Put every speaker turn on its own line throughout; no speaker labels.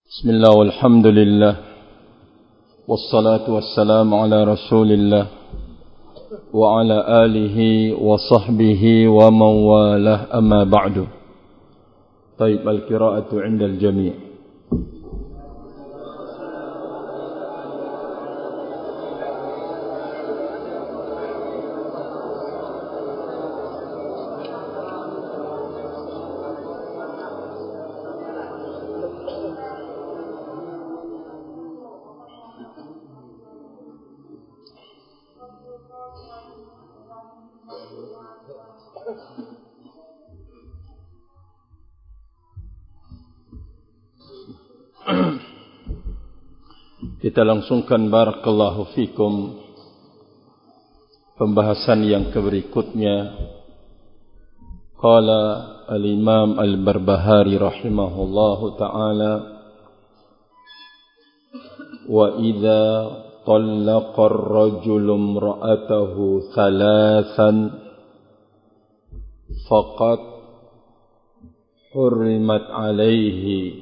Bismillah walhamdulillah wassalatu wassalamu ala rasulillah wa ala alihi wa sahbihi wa man walah amma ba'du. Taib al-qira'atu 'inda al-jami'. Kita langsungkan barakallahu fikum pembahasan yang berikutnya. Qala al-Imam al-Barbahari rahimahullahu ta'ala, wa idza talaqa ar-rajulu imra'atahu thalathan faqad hurrimat alayhi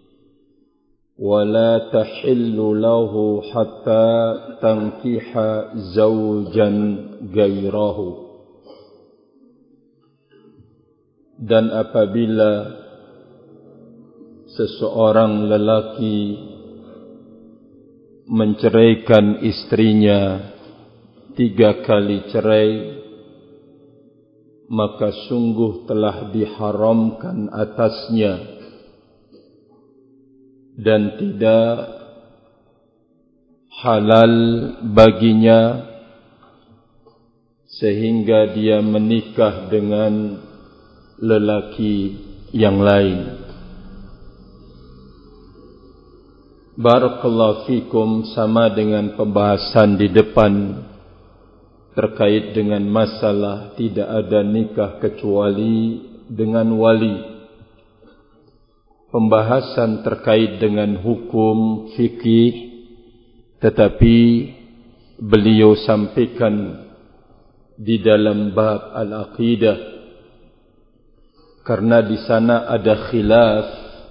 ولا تحل له حتى تنكح زوجا غيره. Dan apabila seseorang lelaki menceraikan istrinya 3 kali cerai, maka sungguh telah diharamkan atasnya dan tidak halal baginya sehingga dia menikah dengan lelaki yang lain. Barakallahu fikum, sama dengan pembahasan di depan terkait dengan masalah tidak ada nikah kecuali dengan wali. Pembahasan terkait dengan hukum fikih, tetapi beliau sampaikan di dalam bab al-aqidah, karena di sana ada khilaf,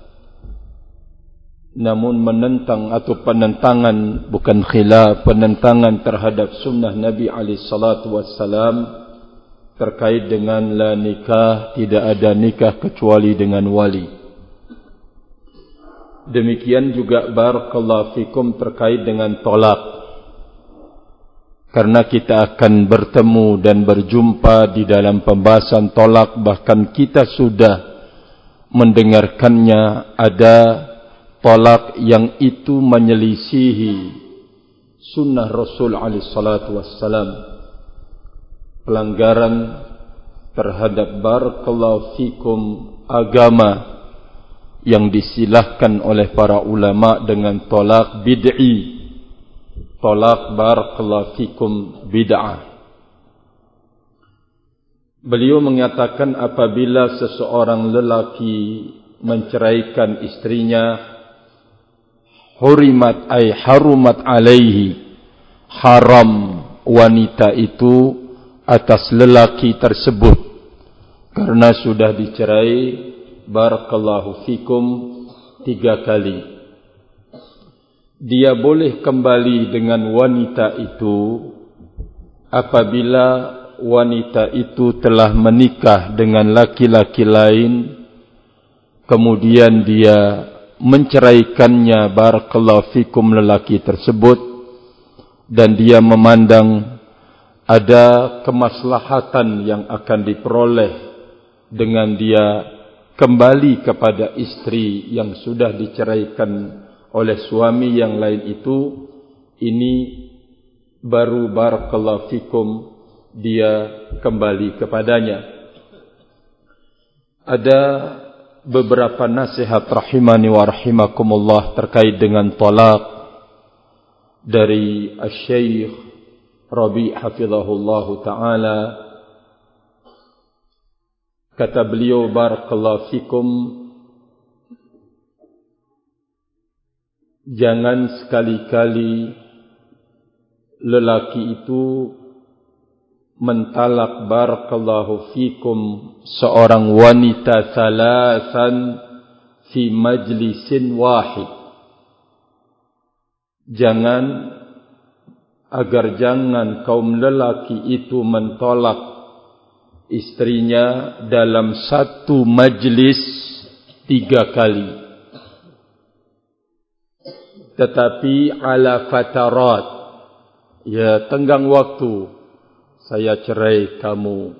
namun menentang atau penentangan, bukan khilaf, penentangan terhadap sunnah Nabi SAW terkait dengan la nikah, tidak ada nikah kecuali dengan wali. Demikian juga barakallahu fikum terkait dengan tolak, karena kita akan bertemu dan berjumpa di dalam pembahasan tolak, bahkan kita sudah mendengarkannya. Ada tolak yang itu menyelisihi sunnah Rasul SAW, pelanggaran terhadap barakallahu fikum agama yang disilahkan oleh para ulama dengan tolak bid'i, tolak barakallahu fikum bid'ah. Beliau mengatakan apabila seseorang lelaki menceraikan istrinya, hurimat ay harumat alaihi, haram wanita itu atas lelaki tersebut karena sudah dicerai barakallahu fikum 3 kali. Dia boleh kembali dengan wanita itu apabila wanita itu telah menikah dengan laki-laki lain, kemudian dia menceraikannya barakallahu fikum lelaki tersebut, dan dia memandang ada kemaslahatan yang akan diperoleh dengan dia kembali kepada istri yang sudah diceraikan oleh suami yang lain itu. Ini baru barakallahu fikum dia kembali kepadanya. Ada beberapa nasihat rahimani wa rahimakumullah terkait dengan talak dari Asy-Syaikh Rabi' hafizahullahu ta'ala. Kata beliau barakallahu fikum, jangan sekali-kali lelaki itu mentalak barakallahu fikum seorang wanita thalathan fi majlisin wahid, agar jangan kaum lelaki itu mentolak istrinya dalam satu majlis 3 kali, tetapi ala fatarat, ya tenggang waktu, saya cerai kamu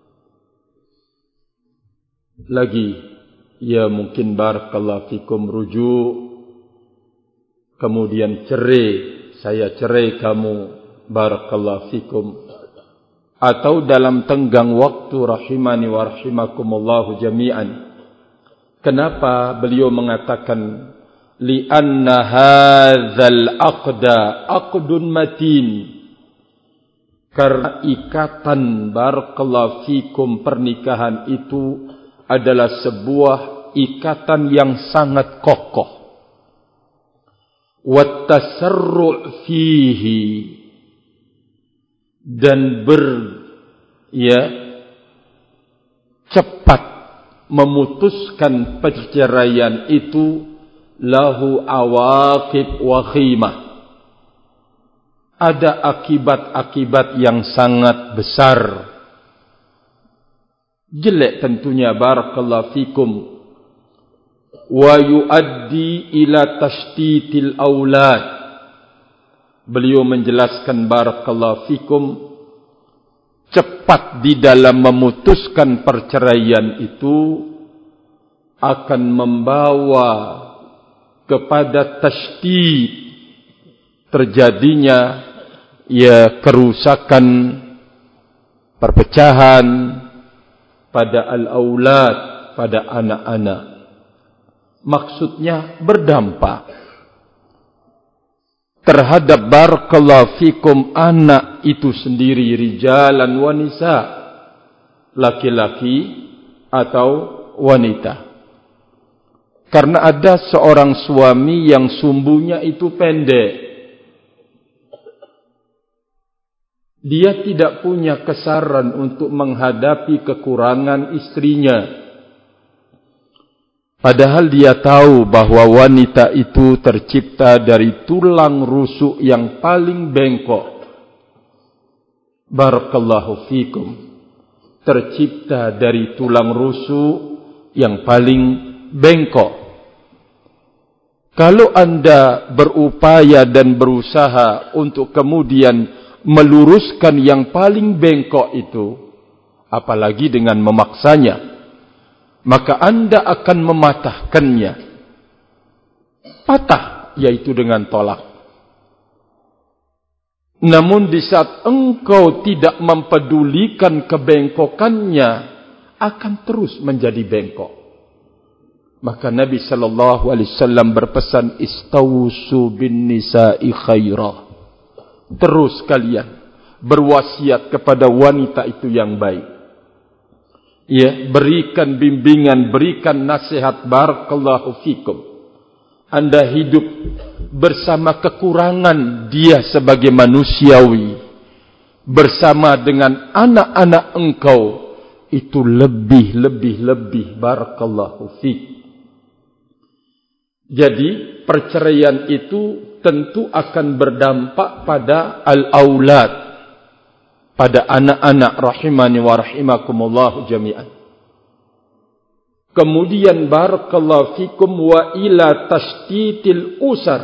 lagi, ya mungkin barakallahu fikum rujuk, kemudian cerai, saya cerai kamu barakallahu fikum, atau dalam tenggang waktu rahimani wa rahimakumullahu jami'an. Kenapa beliau mengatakan li'anna hadzal aqda aqdun matin, karena ikatan barakallahu fikum pernikahan itu adalah sebuah ikatan yang sangat kokoh. Wat tasarru' fihi, dan cepat memutuskan perceraian itu lahu awaqib wa khimah, ada akibat-akibat yang sangat besar, jelek tentunya barakallahu fikum, wa yuaddi ila tashtitil aulad. Beliau menjelaskan barakallahu fikum, cepat di dalam memutuskan perceraian itu akan membawa kepada tashdid, terjadinya kerusakan, perpecahan pada al-aulad, pada anak-anak. Maksudnya berdampak terhadap barakallahu fikum anak itu sendiri, rijalan wa nisa, laki-laki atau wanita. Karena ada seorang suami yang sumbunya itu pendek, dia tidak punya kesabaran untuk menghadapi kekurangan istrinya. Padahal dia tahu bahwa wanita itu tercipta dari tulang rusuk yang paling bengkok. Barakallahu fikum. Tercipta dari tulang rusuk yang paling bengkok. Kalau Anda berupaya dan berusaha untuk kemudian meluruskan yang paling bengkok itu, apalagi dengan memaksanya, maka Anda akan mematahkannya. Patah, yaitu dengan tolak. Namun di saat engkau tidak mempedulikan kebengkokannya, akan terus menjadi bengkok. Maka Nabi sallallahu alaihi wasallam berpesan, istausu bin nisa'i khairah. Terus kalian berwasiat kepada wanita itu yang baik. Berikan bimbingan, berikan nasihat, barakallahu fikum. Anda hidup bersama kekurangan dia sebagai manusiawi, bersama dengan anak-anak engkau, itu lebih barakallahu fik. Jadi perceraian itu tentu akan berdampak pada al-aulad, pada anak-anak rahimani wa rahimakumullah jami'an. Kemudian barakallahu fikum wa ila tashtitil usar,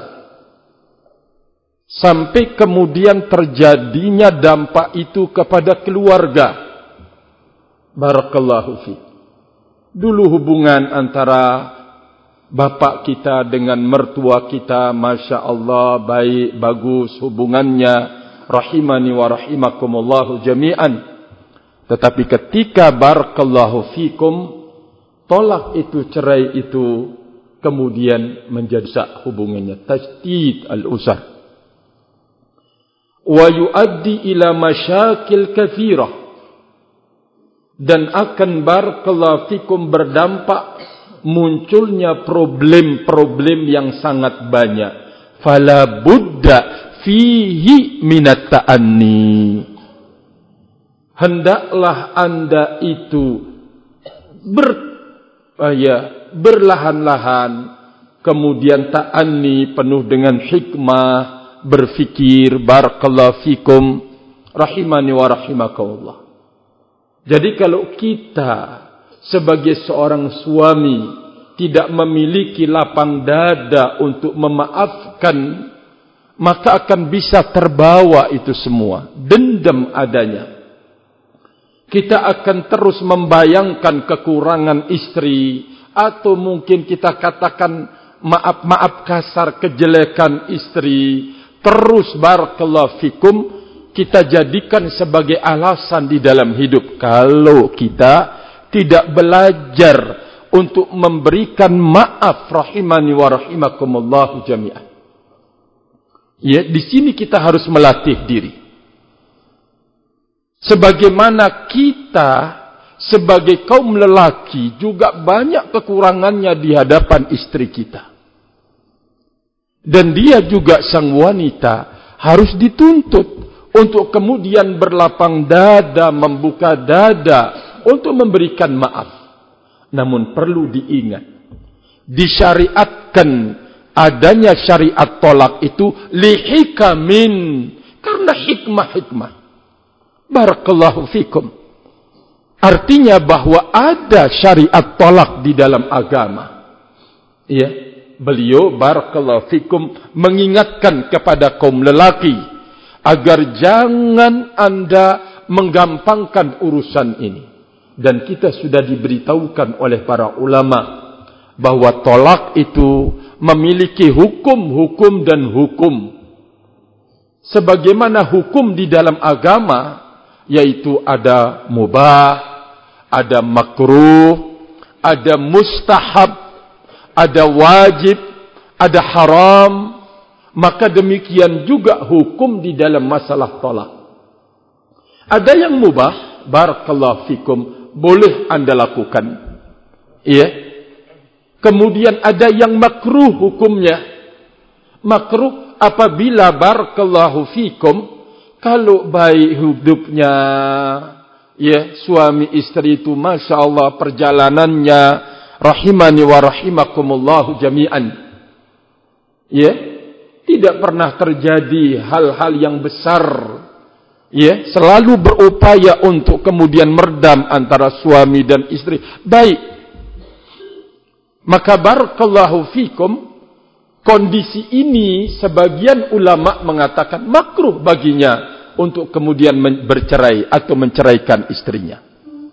sampai kemudian terjadinya dampak itu kepada keluarga. Barakallahu fik. Dulu hubungan antara bapak kita dengan mertua kita, masya Allah baik, bagus hubungannya, rahimani wa rahimakumullahu jami'an. Tetapi ketika barakallahu fikum tolak itu, cerai itu, kemudian menjadi sak hubungannya, tashdid al-usar, wa yuaddi ila masyakil katsirah, dan akan barakallahu fikum berdampak munculnya problem-problem yang sangat banyak. Fala budda fihi minat ta'anni, hendaklah Anda itu berlahan-lahan, kemudian ta'anni penuh dengan hikmah, berfikir, barakallahu fikum, rahimani wa rahimakumullah. Jadi kalau kita sebagai seorang suami tidak memiliki lapang dada untuk memaafkan, maka akan bisa terbawa itu semua, dendam adanya. Kita akan terus membayangkan kekurangan istri, atau mungkin kita katakan maaf kasar kejelekan istri, terus barakallahu fikum kita jadikan sebagai alasan di dalam hidup. Kalau kita tidak belajar untuk memberikan maaf, rahimani wa rahimakumullah jami'an. Ya, di sini kita harus melatih diri. Sebagaimana kita sebagai kaum lelaki juga banyak kekurangannya di hadapan istri kita. Dan dia juga sang wanita harus dituntut untuk kemudian berlapang dada, membuka dada untuk memberikan maaf. Namun perlu diingat, disyariatkan adanya syariat tolak itu lihikamin, karena hikmah-hikmah. Barakallahu fikum. Artinya bahwa ada syariat tolak di dalam agama. Ya, beliau barakallahu fikum mengingatkan kepada kaum lelaki agar jangan Anda menggampangkan urusan ini. Dan kita sudah diberitahukan oleh para ulama bahwa tolak itu memiliki hukum-hukum dan hukum. Sebagaimana hukum di dalam agama, yaitu ada mubah, ada makruh, ada mustahab, ada wajib, ada haram. Maka demikian juga hukum di dalam masalah tolak. Ada yang mubah, barakallahu fikum, boleh Anda lakukan. Iya. Kemudian ada yang makruh hukumnya. Makruh apabila barakallahu fikum, kalau baik hidupnya, ya, suami istri itu masya Allah perjalanannya, rahimani wa rahimakumullahu jami'an, ya, tidak pernah terjadi hal-hal yang besar, ya, selalu berupaya untuk kemudian meredam antara suami dan istri, baik. Maka barakallahu fikum, kondisi ini sebagian ulama mengatakan makruh baginya untuk kemudian bercerai atau menceraikan istrinya.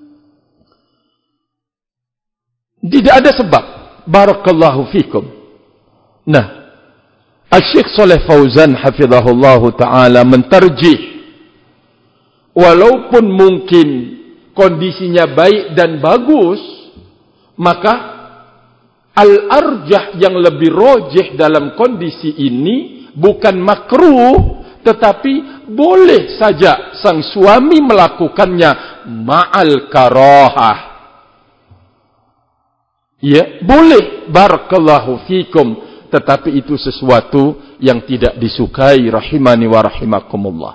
Tidak ada sebab. Barakallahu fikum. Nah, Asy-Syaikh Shalih Fauzan hafizahullahu ta'ala mentarjih, walaupun mungkin kondisinya baik dan bagus, maka al-arjah yang lebih rojih dalam kondisi ini bukan makruh, tetapi boleh saja sang suami melakukannya ma'al karahah. Ya, boleh, barakallahu fikum, tetapi itu sesuatu yang tidak disukai, rahimani wa rahimakumullah.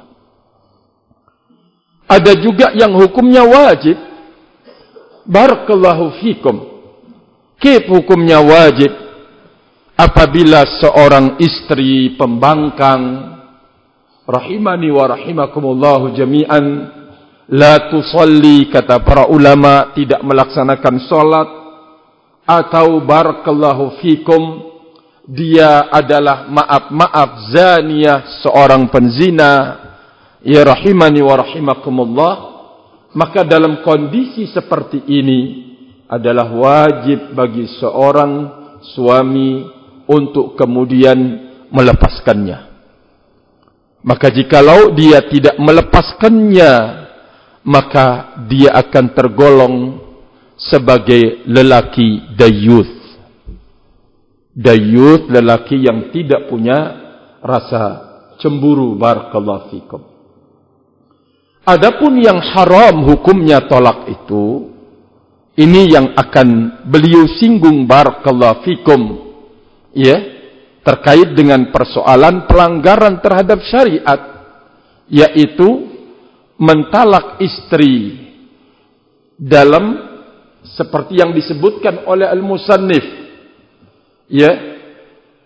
Ada juga yang hukumnya wajib, barakallahu fikum. Kif hukumnya wajib? Apabila seorang istri pembangkang, rahimani wa rahimakumullahu jami'an, la tusalli, kata para ulama, tidak melaksanakan salat, atau barakallahu fikum, dia adalah maaf zaniyah, seorang penzina, ya rahimani wa rahimakumullah, maka dalam kondisi seperti ini adalah wajib bagi seorang suami untuk kemudian melepaskannya. Maka jikalau dia tidak melepaskannya, maka dia akan tergolong sebagai lelaki dayyuth. Dayyuth, lelaki yang tidak punya rasa cemburu, barakallahu fikum. Adapun yang haram hukumnya tolak itu, ini yang akan beliau singgung, barakallahu fikum, ya, terkait dengan persoalan pelanggaran terhadap syariat, yaitu mentalak istri dalam seperti yang disebutkan oleh al-musannif, ya,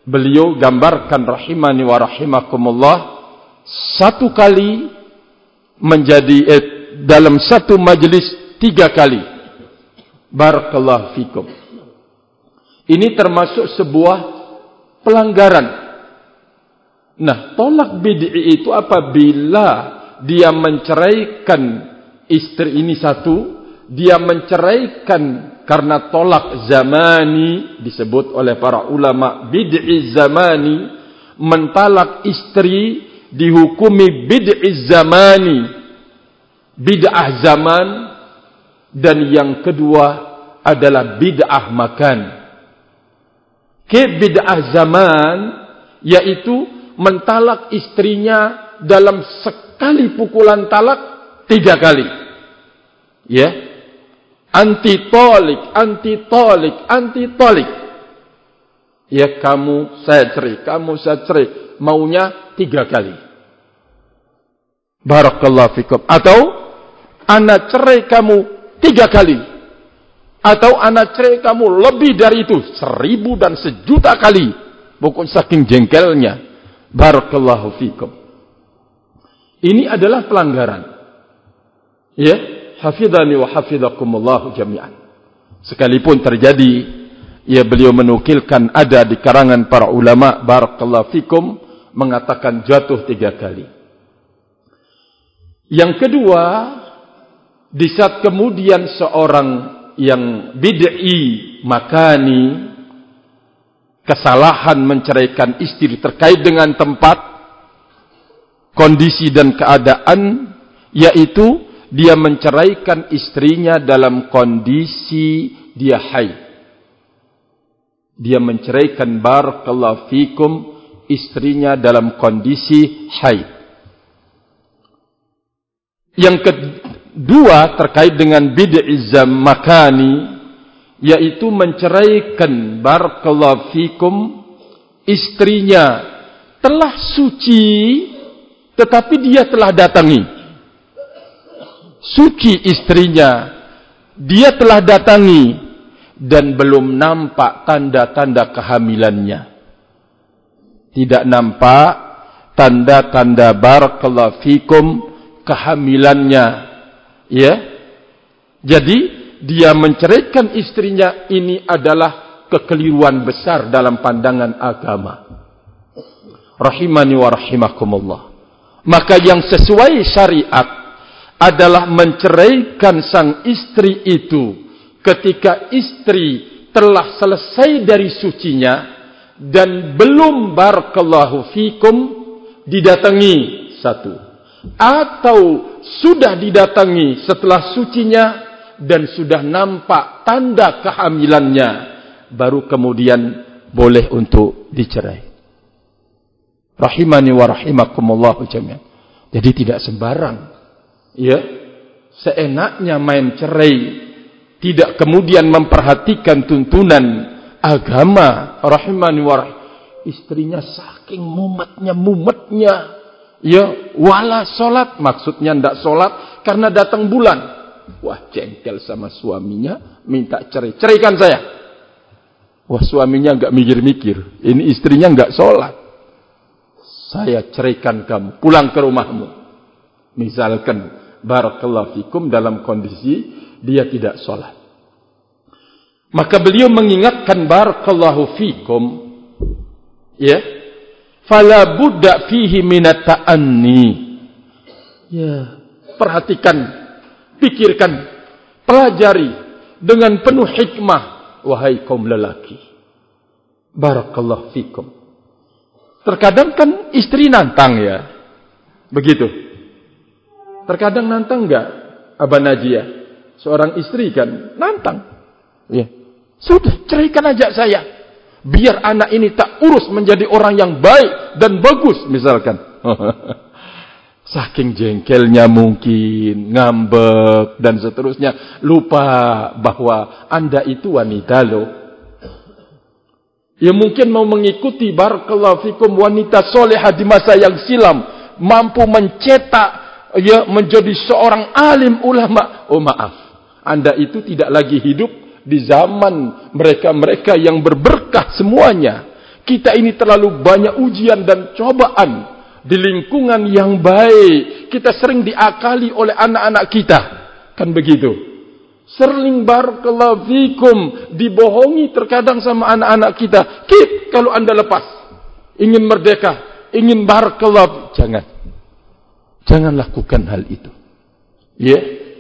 beliau gambarkan rahimani wa rahimakumullah, satu kali menjadi dalam satu majlis 3 kali. Barakallahu fikum. Ini termasuk sebuah pelanggaran. Nah, tolak bid'i itu apabila dia menceraikan istri ini satu, dia menceraikan karena tolak zamani, disebut oleh para ulama bid'i zamani, mentalak istri dihukumi bid'i zamani, bid'ah zaman, dan yang kedua adalah bid'ah makan. Bid'ah zaman yaitu mentalak istrinya dalam sekali pukulan talak 3 kali. Ya. Anti tolik. Ya, kamu saya cerai, maunya 3 kali. Barakallahu fikum. Atau ana cerai kamu 3 kali. Atau ana cerai kamu lebih dari itu, 1000 dan 1.000.000 kali. Pokoknya saking jengkelnya. Barakallahu fikum. Ini adalah pelanggaran. Ya, hafidhani wa hafidhakumullah jami'an. Sekalipun terjadi, ya, beliau menukilkan ada di karangan para ulama barakallahu fikum mengatakan jatuh 3 kali. Yang kedua, di saat kemudian seorang yang bid'i makani kesalahan menceraikan istri terkait dengan tempat, kondisi dan keadaan, yaitu dia menceraikan istrinya dalam kondisi dia haid. Dia menceraikan barakallahu fikum istrinya dalam kondisi haid. Yang kedua terkait dengan bid'i makani, yaitu menceraikan barakallahu fikum istrinya telah suci tetapi dia telah datangi. Suci istrinya, dia telah datangi dan belum nampak tanda-tanda kehamilannya. Tidak nampak tanda-tanda barakallahu fikum kehamilannya. Ya. Jadi dia menceraikan istrinya, ini adalah kekeliruan besar dalam pandangan agama. Rahimani wa rahimakumullah. Maka yang sesuai syariat adalah menceraikan sang istri itu ketika istri telah selesai dari sucinya dan belum barakallahu fikum didatangi satu, atau sudah didatangi setelah sucinya dan sudah nampak tanda kehamilannya, baru kemudian boleh untuk dicerai. Rahimani wa rahimakumullah jami'an. Jadi tidak sembarang, ya, seenaknya main cerai, tidak kemudian memperhatikan tuntunan agama. Rahimani wa istrinya saking mumetnya, ya, wala solat, maksudnya ndak solat karena datang bulan. Wah, jengkel sama suaminya, minta cerai, ceraikan saya. Wah, suaminya enggak mikir-mikir, ini istrinya enggak solat. Saya ceraikan kamu, pulang ke rumahmu. Misalkan barakallahu fikum dalam kondisi dia tidak sholat. Maka beliau mengingatkan barakallahu fikum, ya, fala budda fihi minat ta'anni. Ya, perhatikan, pikirkan, pelajari dengan penuh hikmah, wahai kaum lelaki. Barakallahu fikum. Terkadang kan istri nantang, ya. Begitu. Terkadang nantang enggak, Abah Najia? Seorang istri kan nantang. Ya. Sudah, ceraikan aja saya. Biar anak ini tak urus menjadi orang yang baik dan bagus, misalkan. Saking jengkelnya mungkin, ngambek dan seterusnya, lupa bahwa Anda itu wanita loh. Ya, mungkin mau mengikuti barakallahu fikum wanita solehah di masa yang silam, mampu mencetak, ya, menjadi seorang alim ulama. Oh maaf, Anda itu tidak lagi hidup di zaman mereka-mereka yang berberkah semuanya. Kita ini terlalu banyak ujian dan cobaan. Di lingkungan yang baik, kita sering diakali oleh anak-anak kita. Kan begitu. Sering barakallahu fikum, dibohongi terkadang sama anak-anak kita. Kalau anda lepas, ingin merdeka, ingin barakallahu, jangan lakukan hal itu. Ya,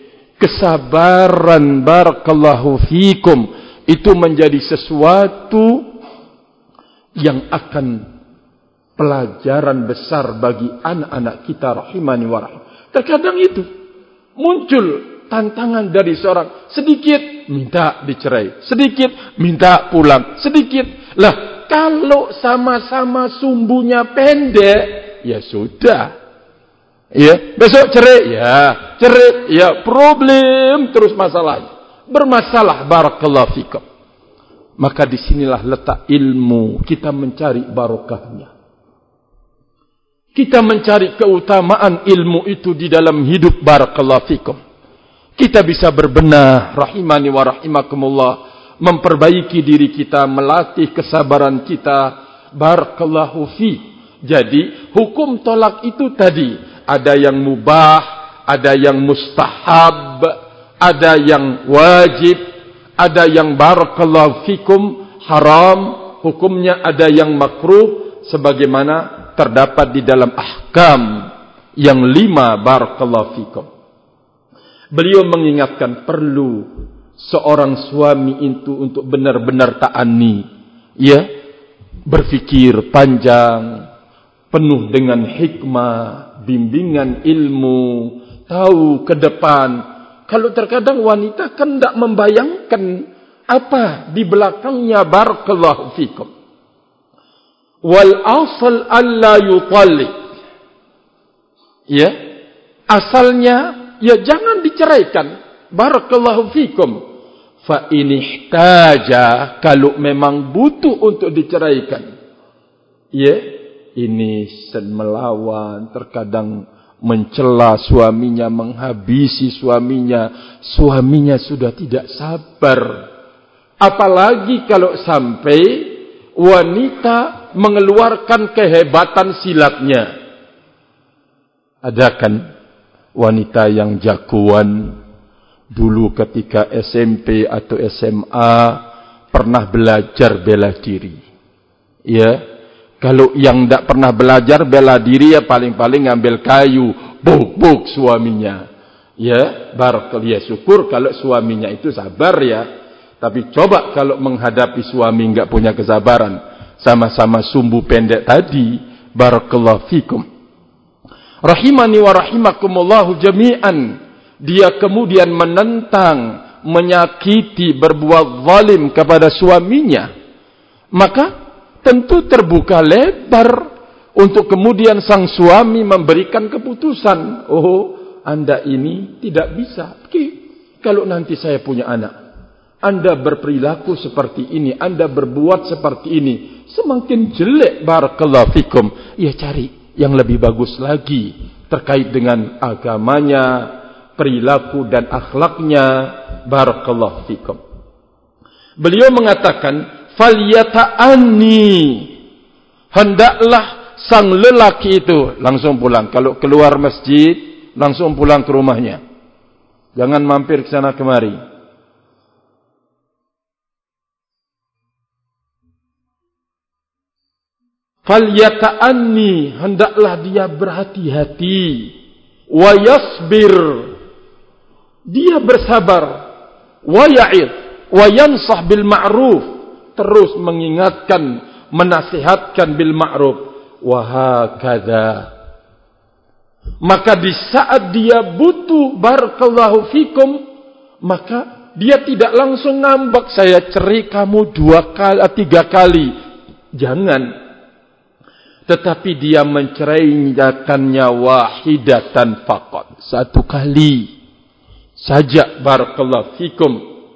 kesabaran barakallahu fikum itu menjadi sesuatu yang akan pelajaran besar bagi anak-anak kita rahimani wa rahim. Terkadang itu muncul tantangan dari seorang, sedikit minta dicerai, sedikit minta pulang, sedikit. Lah, kalau sama-sama sumbunya pendek, ya sudah. Ya, besok cerai, ya problem terus masalah. Bermasalah barakallahu fikum. Maka disinilah letak ilmu, kita mencari barokahnya. Kita mencari keutamaan ilmu itu di dalam hidup barakallahu fikum. Kita bisa berbenah rahimani wa rahimakumullah, memperbaiki diri kita, melatih kesabaran kita barakallahu fi. Jadi hukum tolak itu tadi ada yang mubah, ada yang mustahab, ada yang wajib, ada yang barakallahu fikum haram, hukumnya ada yang makruh sebagaimana terdapat di dalam ahkam yang 5 barakallahu fikum. Beliau mengingatkan perlu seorang suami itu untuk benar-benar ta'ani, ya, berfikir panjang, penuh dengan hikmah, bimbingan ilmu, tahu ke depan. Kalau terkadang wanita kan tidak membayangkan apa di belakangnya barakallahu fikum. Wal asal alla yutalliq. Ya, asalnya ya jangan diceraikan. Barakallahu fikum. Fa in ihtaja, kalau memang butuh untuk diceraikan. Ya, ini melawan, terkadang mencela suaminya, menghabisi suaminya. Suaminya sudah tidak sabar. Apalagi kalau sampai wanita mengeluarkan kehebatan silatnya. Ada kan wanita yang jagoan dulu ketika SMP atau SMA pernah belajar bela diri. Ya. Kalau yang tidak pernah belajar bela diri, ya paling-paling ngambil kayu, buk suaminya. Ya, barakallahu, ya syukur kalau suaminya itu sabar ya. Tapi coba kalau menghadapi suami enggak punya kesabaran, sama-sama sumbu pendek tadi, barakallahu fikum. Rahimani wa rahimakumullahu jami'an. Dia kemudian menentang, menyakiti, berbuat zalim kepada suaminya. Maka tentu terbuka lebar untuk kemudian sang suami memberikan keputusan. Oh, Anda ini tidak bisa. Kalau nanti saya punya anak, Anda berperilaku seperti ini, Anda berbuat seperti ini, semakin jelek barakallahu fikum. Ya cari yang lebih bagus lagi terkait dengan agamanya, perilaku dan akhlaknya barakallahu fikum. Beliau mengatakan, falyata'anni, hendaklah sang lelaki itu langsung pulang. Kalau keluar masjid, langsung pulang ke rumahnya. Jangan mampir ke sana kemari. Falyata'anni, hendaklah dia berhati-hati. Wa yasbir, dia bersabar. Wa ya'id, wa yansah bil ma'ruf, terus mengingatkan, menasihatkan bil ma'ruf. Wa hakadha, maka di saat dia butuh barakallahu fikum, maka dia tidak langsung ngambek, saya cerai kamu 2 kali, 3 kali. Jangan. Tetapi dia menceraikannya wahidatan faqat, 1 kali saja barakallahu fikum.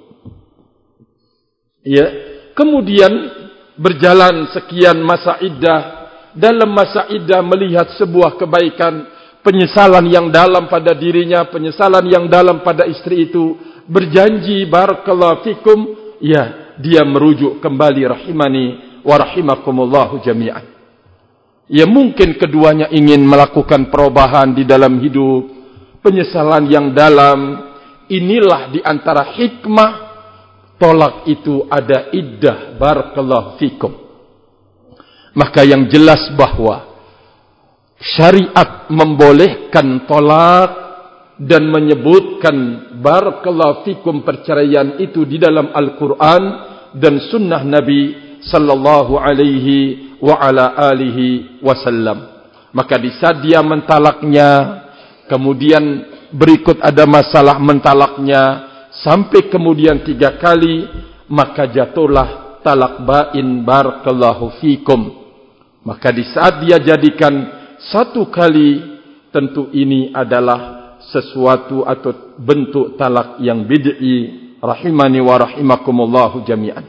Ya, kemudian berjalan sekian masa iddah. Dalam masa iddah melihat sebuah kebaikan, penyesalan yang dalam pada dirinya, penyesalan yang dalam pada istri itu, berjanji barakallahu fikum, ya, dia merujuk kembali rahimani wa rahimakumullahu jami'an. Ya mungkin keduanya ingin melakukan perubahan di dalam hidup, penyesalan yang dalam. Inilah di antara hikmah tolak itu ada iddah. Barakallahu fikum. Maka yang jelas bahwa syariat membolehkan tolak dan menyebutkan barakallahu fikum perceraian itu di dalam Al-Quran dan sunnah Nabi sallallahu alaihi wa ala alihi wasallam. Maka di saat dia mentalaknya, kemudian berikut ada masalah mentalaknya sampai kemudian 3 kali, maka jatuhlah talak bain barakallahu fikum. Maka di saat dia jadikan 1 kali, tentu ini adalah sesuatu atau bentuk talak yang bid'i. Rahimani wa rahimakumullahu jami'an.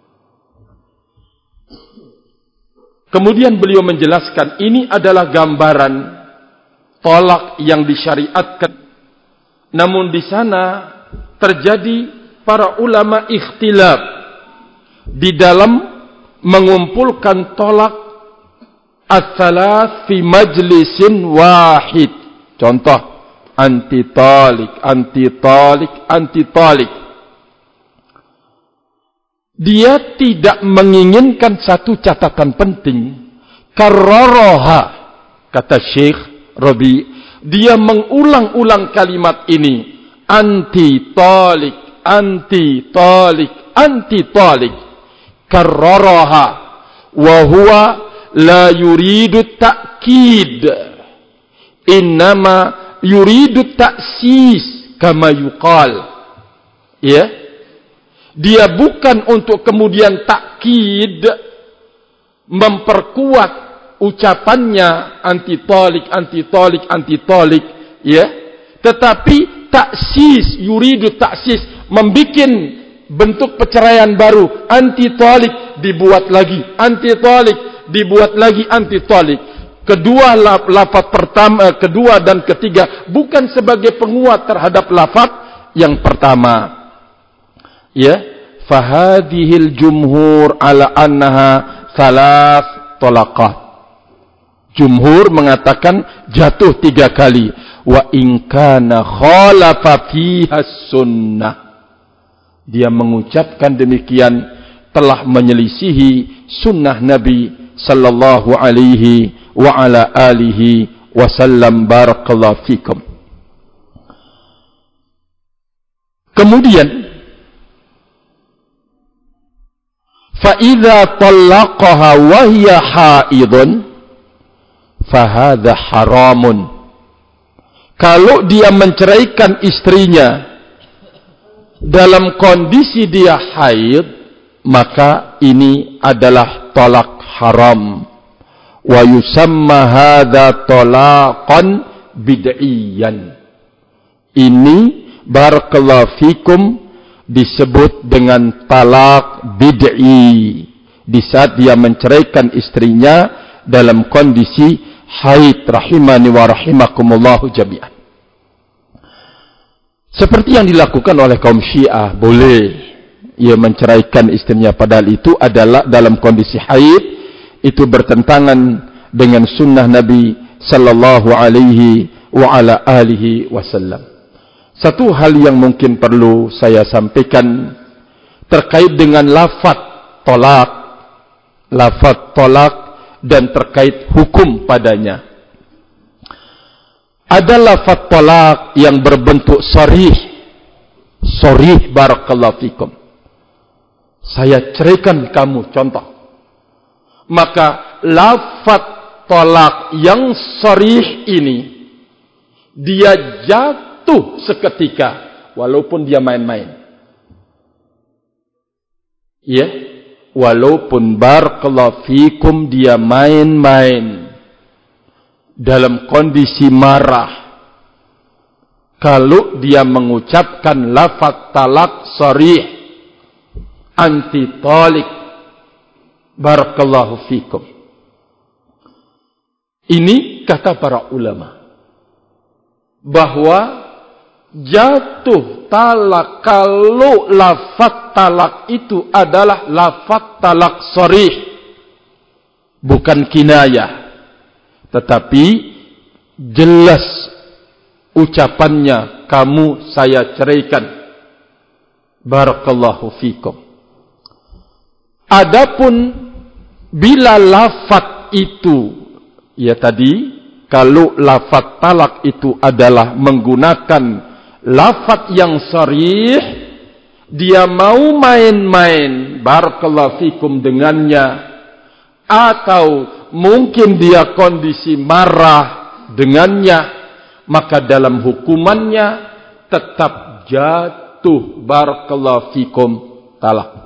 Kemudian beliau menjelaskan ini adalah gambaran tolak yang disyariatkan. Namun di sana terjadi para ulama ikhtilaf di dalam mengumpulkan tolak as-salas fi majlisin wahid. Contoh, anti talik, anti talik, anti talik. Dia tidak menginginkan satu catatan penting. Karraraha, kata Syekh Rabi, dia mengulang-ulang kalimat ini. Anti talik, anti talik, anti talik. Karraraha wa huwa la yuridu ta'kid, innama yuridu ta'sis kama yuqal. Ya, dia bukan untuk kemudian takkid, memperkuat ucapannya anti talik, anti talik, anti talik, ya, tetapi ta'sis, yuridu ta'sis, membikin bentuk perceraian baru. Anti talik dibuat lagi, anti talik dibuat lagi, anti talik. Kedua lafaz pertama, kedua dan ketiga bukan sebagai penguat terhadap lafaz yang pertama. Ya, fahadhil jumhur ala annaha salas talaqat. Jumhur mengatakan jatuh 3 kali. Wa in kana khalafa fiha sunnah. Dia mengucapkan demikian telah menyelisihi sunnah Nabi sallallahu alaihi wa ala alihi wasallam. Barakallahu fikum. Kemudian fa idza talaqaha wa hiya haidun fa hadha haramun. Kalau dia menceraikan istrinya dalam kondisi dia haid, maka ini adalah talak haram. Wa yusamma hadza talaqan bid'iyan. Ini barakallahu fikum disebut dengan talak bid'i. Di saat dia menceraikan istrinya dalam kondisi haid. Rahimani wa rahimakumullahu jami'an. Seperti yang dilakukan oleh kaum Syiah, boleh ia menceraikan istrinya padahal itu adalah dalam kondisi haid. Itu bertentangan dengan sunnah Nabi sallallahu alaihi wa ala alihi wasallam. Satu hal yang mungkin perlu saya sampaikan terkait dengan lafaz tolak dan terkait hukum padanya. Ada lafaz tolak yang berbentuk sharih, barakallahu fikum. Saya ceraikan kamu, contoh. Maka lafaz tolak yang sharih ini dia jatuh seketika walaupun dia main-main. Ya, walaupun barakallahu fikum dia main-main dalam kondisi marah. Kalau dia mengucapkan lafaz talak sharih anti talik, barakallahu fikum. Ini kata para ulama bahwa jatuh talak kalau lafaz talak itu adalah lafaz talak sharih, bukan kinayah, tetapi jelas ucapannya, kamu saya ceraikan. Barakallahu fikum. Adapun bila lafaz itu, ya tadi, kalau lafaz talak itu adalah menggunakan lafaz yang sharih, dia mau main-main, barakallahu fikum, dengannya, atau mungkin dia kondisi marah dengannya, maka dalam hukumannya tetap jatuh, barakallahu fikum, talak.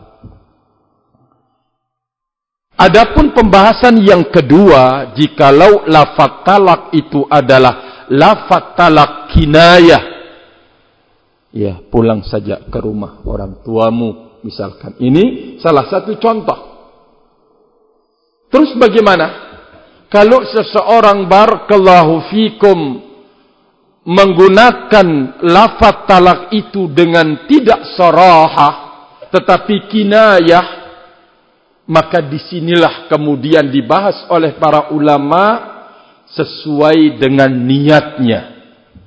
Adapun pembahasan yang kedua, jikalau lafaz talak itu adalah lafaz talak kinayah, ya pulang saja ke rumah orang tuamu misalkan. Ini salah satu contoh. Terus bagaimana kalau seseorang, barakallahu fikum, menggunakan lafaz talak itu dengan tidak sarahah tetapi kinayah? Maka disinilah kemudian dibahas oleh para ulama sesuai dengan niatnya.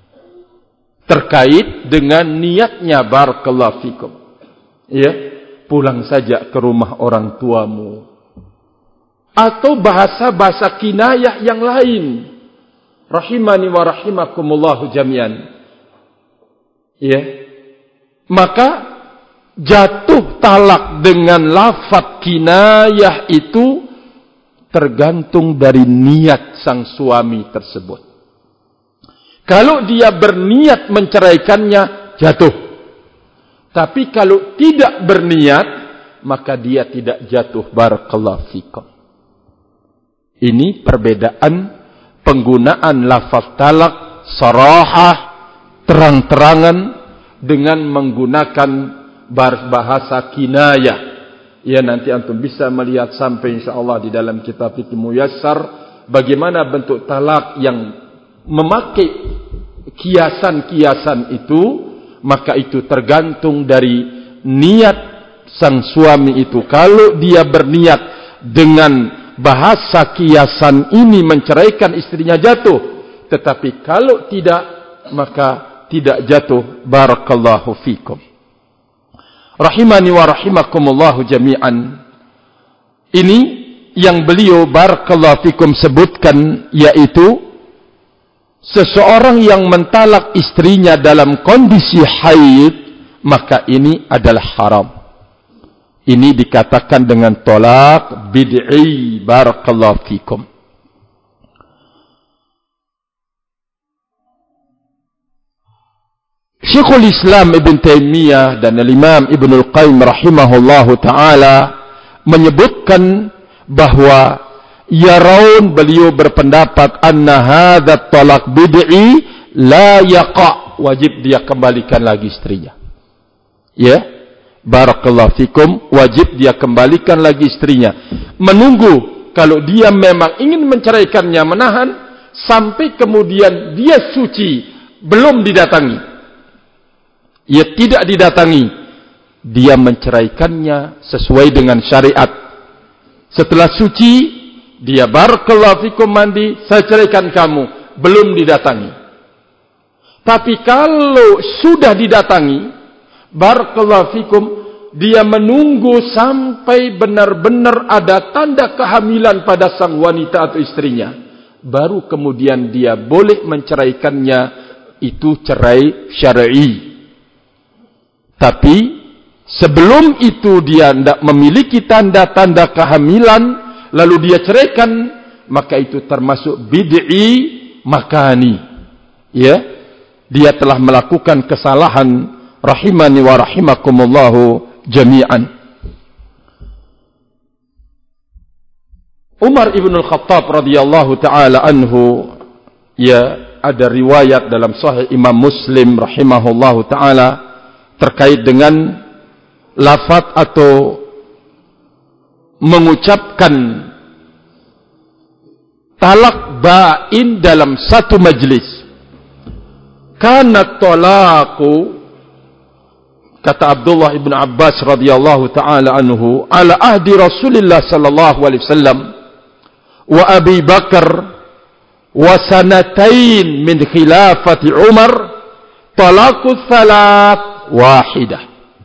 Terkait dengan niatnya, barakallahu fikum. Ya, pulang saja ke rumah orang tuamu. Atau bahasa-bahasa kinayah yang lain. Rahimani wa rahimakumullahu jami'an. Ya. Maka jatuh talak dengan lafaz kinayah itu tergantung dari niat sang suami tersebut. Kalau dia berniat menceraikannya, jatuh. Tapi kalau tidak berniat, maka dia tidak jatuh, barakallahu fikum. Ini perbedaan penggunaan lafaz talak sarahah, terang-terangan, dengan menggunakan bahasa kinayah. Ya, nanti antum bisa melihat sampai insyaallah di dalam kitab Fiqh Muyassar bagaimana bentuk talak yang memakai kiasan-kiasan itu. Maka itu tergantung dari niat sang suami itu. Kalau dia berniat dengan bahasa kiasan ini menceraikan istrinya, jatuh. Tetapi kalau tidak, maka tidak jatuh, barakallahu fikum. Rahimani wa rahimakumullahu jami'an. Ini yang beliau, barakallahu fikum, sebutkan, yaitu seseorang yang mentalak istrinya dalam kondisi haid, maka ini adalah haram. Ini dikatakan dengan tolak bid'i, barakallahu fikum. Syekhul Islam Ibn Taymiyah dan Imam Ibn Al-Qayyim rahimahullahu ta'ala menyebutkan bahwa Yaraun, beliau berpendapat, anna hadha talak bid'i la yaqa', wajib dia kembalikan lagi istrinya. Ya, barakallahu fikum, wajib dia kembalikan lagi istrinya. Menunggu, kalau dia memang ingin menceraikannya, menahan sampai kemudian dia suci, belum didatangi. Ya, tidak didatangi, dia menceraikannya sesuai dengan syariat. Setelah suci, dia barakallahu fikum mandi, saya ceraikan kamu, belum didatangi. Tapi kalau sudah didatangi, barakallahu fikum, dia menunggu sampai benar-benar ada tanda kehamilan pada sang wanita atau istrinya, baru kemudian dia boleh menceraikannya. Itu cerai syar'i. Tapi sebelum itu dia tidak memiliki tanda-tanda kehamilan, lalu dia ceraikan, maka itu termasuk bid'i makani. Ya, dia telah melakukan kesalahan, rahimani wa rahimakumullahu jami'an. Umar ibn al-Khattab radhiyallahu ta'ala anhu, ya, ada riwayat dalam Sahih Imam Muslim rahimahullahu ta'ala terkait dengan lafaz atau mengucapkan talak ba'in dalam satu majlis. Kana talaqu, kata Abdullah ibn Abbas radhiyallahu ta'ala anhu, ala ahdi Rasulullah sallallahu alaihi wasallam, wa Abi Bakar wa sanatain min khilafati Umar talaqus salat wahidah.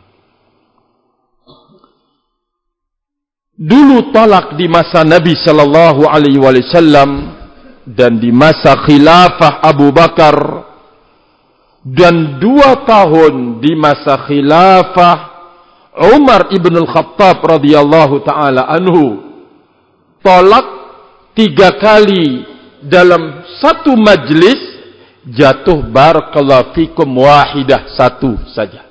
Dulu talak di masa Nabi sallallahu alaihi wasallam dan di masa khilafah Abu Bakar dan 2 tahun di masa khilafah Umar ibn al-Khattab radhiyallahu taala anhu. Talak 3 kali dalam satu majlis, jatuh barakallahu fikum wahidah, 1 saja.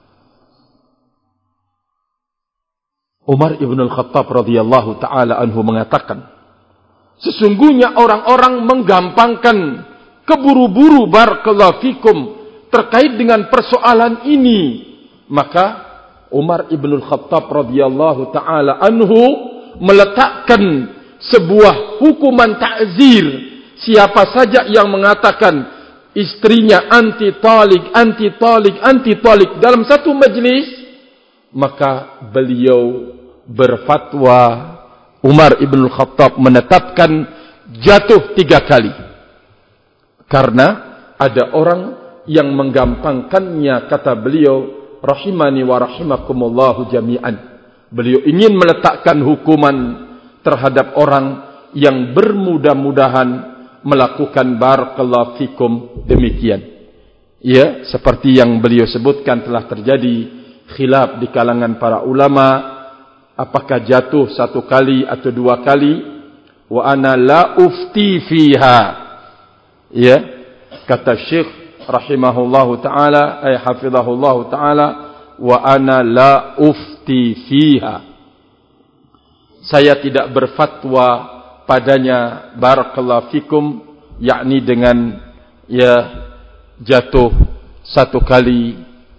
Umar ibn al-Khattab radhiyallahu ta'ala anhu mengatakan, sesungguhnya orang-orang menggampangkan, keburu-buru barakallahu fikum terkait dengan persoalan ini. Maka Umar ibn al-Khattab radhiyallahu ta'ala anhu meletakkan sebuah hukuman ta'zir. Siapa saja yang mengatakan istrinya anti talik dalam satu majlis, maka beliau berfatwa, Umar ibn al-Khattab menetapkan jatuh 3 kali. Karena ada orang yang menggampangkannya, kata beliau, rahimani wa rahimakumullahu jami'an. Beliau ingin meletakkan hukuman terhadap orang yang bermudah-mudahan melakukan barakallahu fikum demikian. Ya, seperti yang beliau sebutkan telah terjadi khilaf di kalangan para ulama, apakah jatuh 1 kali atau 2 kali. Wa ana la ufti fiha, ya, kata Syekh rahimahullahu taala, hafizahullahu taala, wa ana la ufti fiha, saya tidak berfatwa padanya barakallahu fikum, yakni dengan ya jatuh 1 kali,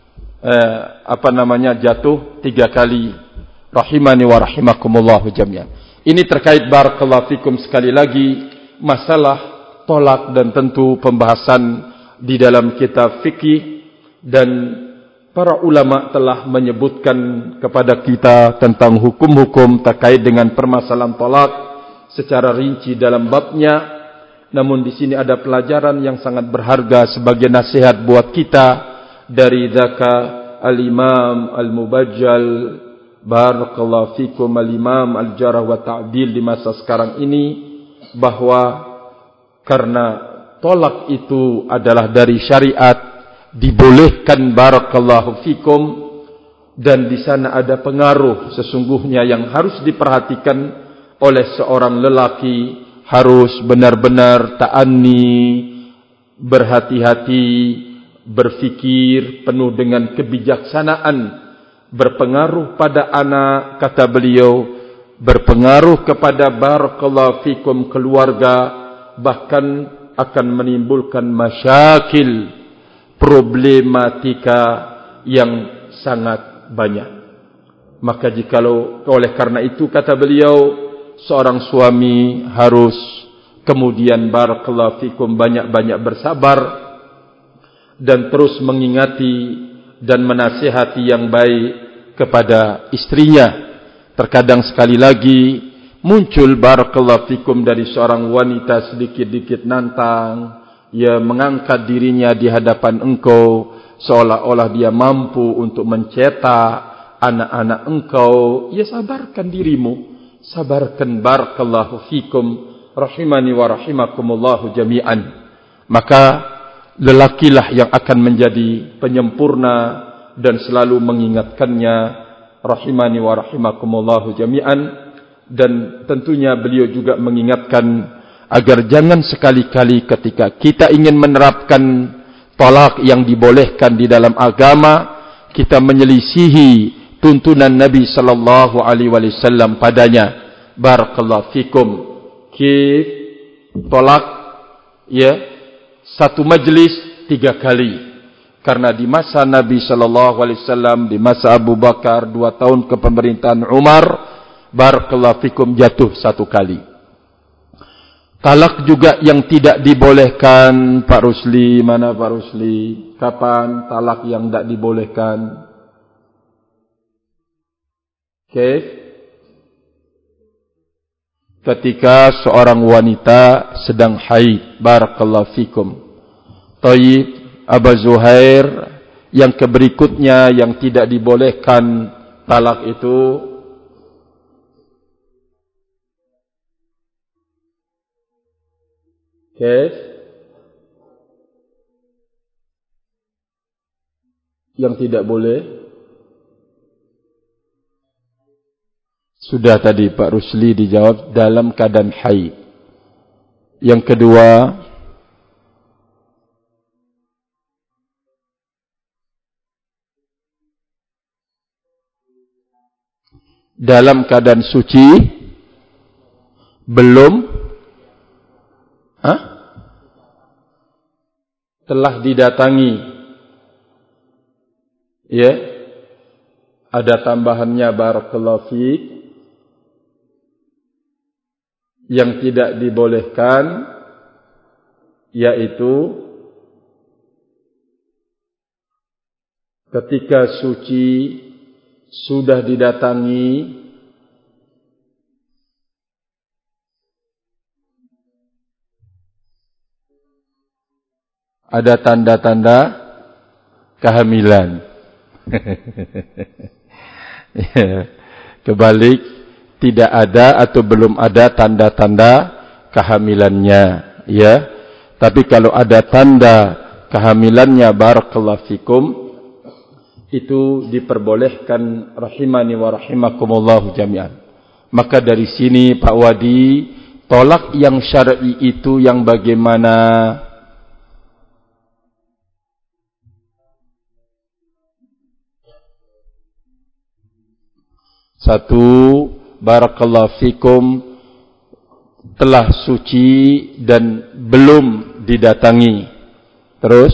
jatuh 3 kali. Rahimani wa rahimakumullahu jami'an. Ini terkait barakallahu fikum sekali lagi masalah tolak, dan tentu pembahasan di dalam kitab fikih, dan para ulama telah menyebutkan kepada kita tentang hukum-hukum terkait dengan permasalahan tolak secara rinci dalam babnya. Namun di sini ada pelajaran yang sangat berharga sebagai nasihat buat kita dari zaka al-Imam al-Mubajjal barakallahu fikum al-Imam al-Jarh wa Ta'dil di masa sekarang ini, bahwa karena tolak itu adalah dari syariat, dibolehkan barakallahu fikum, dan di sana ada pengaruh sesungguhnya yang harus diperhatikan oleh seorang lelaki. Harus benar-benar ta'anni, berhati-hati, berfikir penuh dengan kebijaksanaan. Berpengaruh pada anak, kata beliau, berpengaruh kepada barakallahu fikum keluarga, bahkan akan menimbulkan masyakil, problematika yang sangat banyak. Maka jikalau oleh karena itu, kata beliau, seorang suami harus kemudian barakallahu fikum banyak-banyak bersabar dan terus mengingati dan menasihati yang baik kepada istrinya. Terkadang sekali lagi muncul barakallahu fikum dari seorang wanita sedikit-dikit nantang, ia mengangkat dirinya di hadapan engkau seolah-olah dia mampu untuk mencetak anak-anak engkau. Ya, sabarkan dirimu, sabarkan barakallahu fikum, rahimani wa rahimakumullahu jami'an. Maka lelakilah yang akan menjadi penyempurna dan selalu mengingatkannya, rahimani wa rahimakumullahu jami'an. Dan tentunya beliau juga mengingatkan agar jangan sekali-kali ketika kita ingin menerapkan talak yang dibolehkan di dalam agama, kita menyelisihi tuntunan Nabi sallallahu alaihi wasallam padanya. Barakallahu fikum. Talak ya, 1 majlis 3 kali. Karena di masa Nabi sallallahu alaihi wasallam, di masa Abu Bakar, 2 tahun kepemerintahan Umar, barakallahu fikum, jatuh 1 kali. Talak juga yang tidak dibolehkan, Pak Rusli, mana Pak Rusli? Kapan talak yang tidak dibolehkan? ketika seorang wanita sedang haid. Barakallahu fikum. Taib, Aba Zuhair, yang keberikutnya yang tidak dibolehkan talak itu yang tidak boleh sudah tadi Pak Rusli dijawab, dalam keadaan haid. Yang kedua, dalam keadaan suci belum telah didatangi. Ya, ada tambahannya barakallahu fiik, yang tidak dibolehkan yaitu ketika suci sudah didatangi ada tanda-tanda kehamilan. Kebalik, tidak ada atau belum ada tanda-tanda kehamilannya, ya. Tapi kalau ada tanda kehamilannya barakallahu fikum, itu diperbolehkan rahimani wa rahimakumullah jami'an. Maka dari sini Pak Wadi, tolak yang syar'i itu yang bagaimana? Satu, barakallahu fikum, telah suci dan belum didatangi. Terus,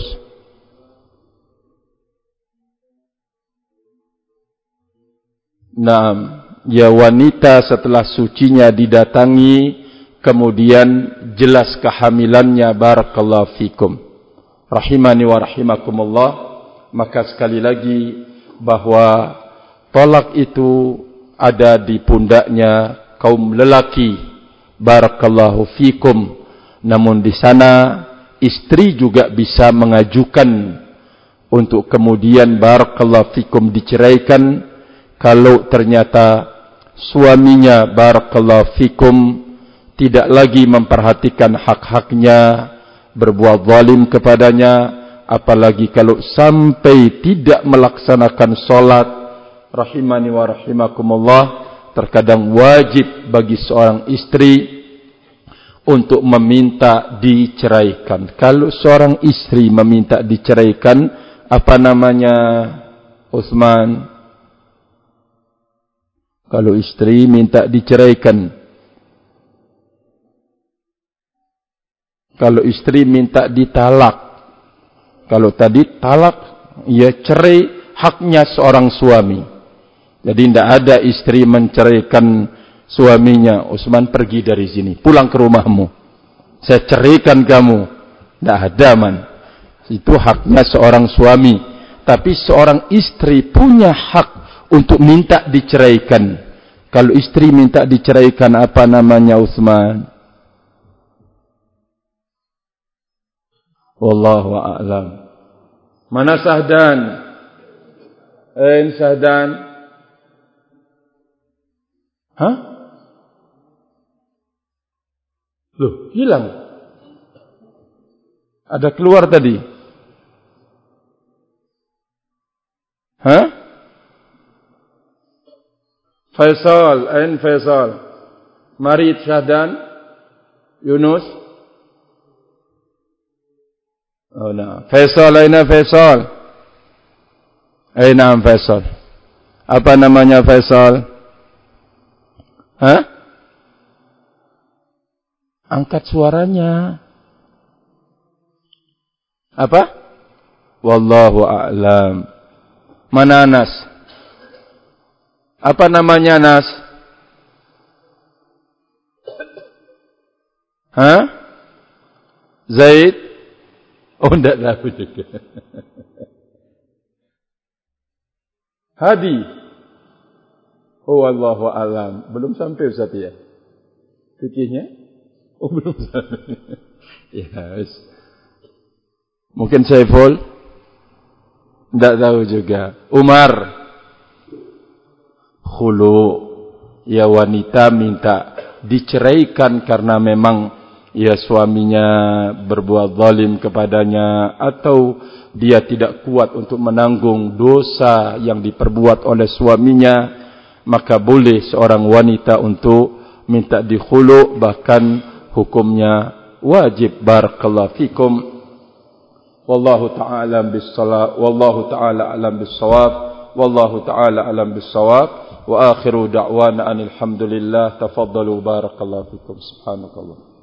ya wanita setelah sucinya didatangi, kemudian jelas kehamilannya barakallahu fikum. Rahimani wa rahimakumullah. Maka sekali lagi bahwa tolak itu ada di pundaknya kaum lelaki barakallahu fikum. Namun di sana istri juga bisa mengajukan untuk kemudian barakallahu fikum diceraikan kalau ternyata suaminya barakallahu fikum tidak lagi memperhatikan hak-haknya, berbuat zalim kepadanya, apalagi kalau sampai tidak melaksanakan salat. Rahimani wa rahimakumullah, terkadang wajib bagi seorang istri untuk meminta diceraikan. Kalau seorang istri meminta diceraikan, apa namanya, Utsman? Kalau istri minta diceraikan, kalau istri minta ditalak, kalau tadi talak, ya cerai, haknya seorang suami. Jadi tidak ada istri menceraikan suaminya. Utsman, pergi dari sini, pulang ke rumahmu, saya ceraikan kamu. Tidak ada, man. Itu haknya seorang suami. Tapi seorang istri punya hak untuk minta diceraikan. Kalau istri minta diceraikan, apa namanya, Utsman? Wallahu a'lam. Mana Sahdan? Sahdan? Hah? Loh, hilang. Ada keluar tadi. Hah? Faisal, ain Faisal? Marid Syahdan? Yunus? Oh, nah. Faisal, aina Faisal? Aina Faisal? Apa namanya Faisal? Hah? Angkat suaranya. Apa? Wallahu a'lam. Mana Anas? Apa namanya Anas? Hah? Zaid? Oh, tidak tahu juga. Hadi? Oh, wallahu a'lam. Belum sampai Ustaz ya? Fikihnya? Oh, belum sampai. Ya, wis. Mungkin Saiful? Tidak tahu juga. Umar? Khulu. Ya, wanita minta diceraikan karena memang ya suaminya berbuat zalim kepadanya, atau dia tidak kuat untuk menanggung dosa yang diperbuat oleh suaminya, maka boleh seorang wanita untuk minta dikhulu, bahkan hukumnya wajib. Barakallahu fikum. Wallahu ta'ala bis-shawab. Wallahu ta'ala alam bis-shawab. Wallahu ta'ala alam bis-shawab. Wa akhiru da'wana alhamdulillah. Tafaddalu barakallahu fikum. Subhanakallah.